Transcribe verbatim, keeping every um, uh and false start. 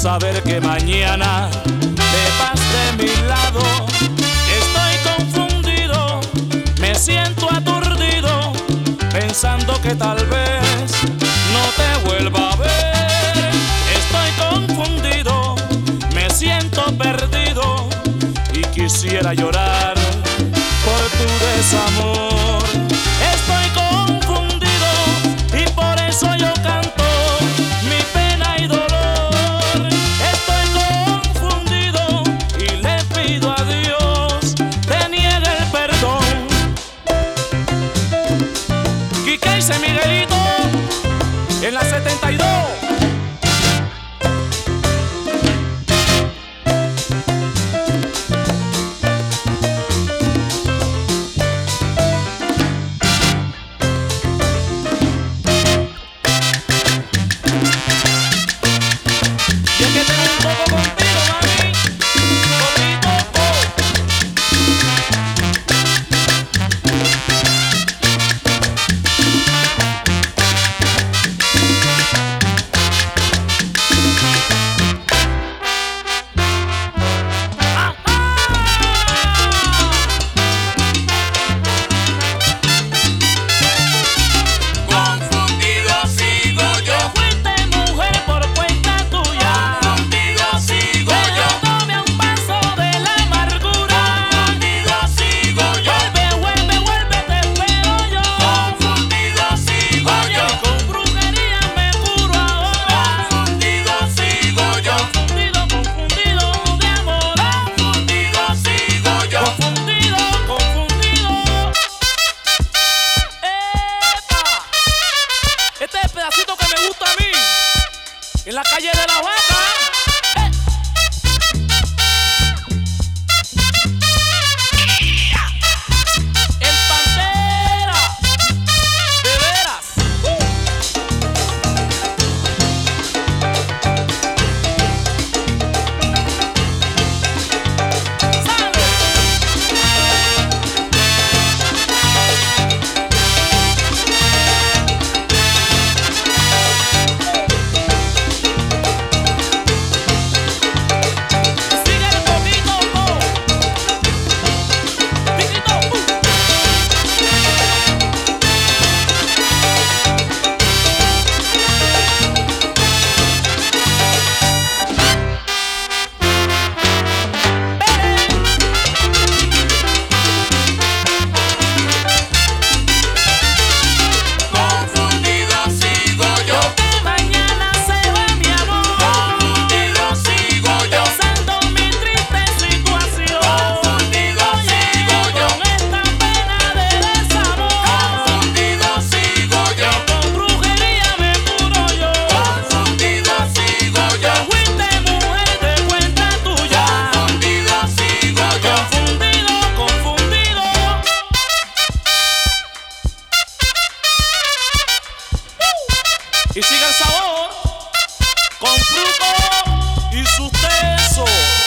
saber que mañana te vas de mi lado. Estoy confundido, me siento aturdido, pensando que tal vez no te vuelva a ver. Estoy confundido, me siento perdido y quisiera llorar por tu desamor. Estoy confundido y por eso yo canto mi pena y dolor. Estoy confundido y le pido a Dios te niegue el perdón. Quique y Miguelito en la setenta y dos. En la calle de la Vaca. ¡Eh! El Pantera. De veras. Uh. ¡Sale! Y sigue el sabor con fruto y sus tesos.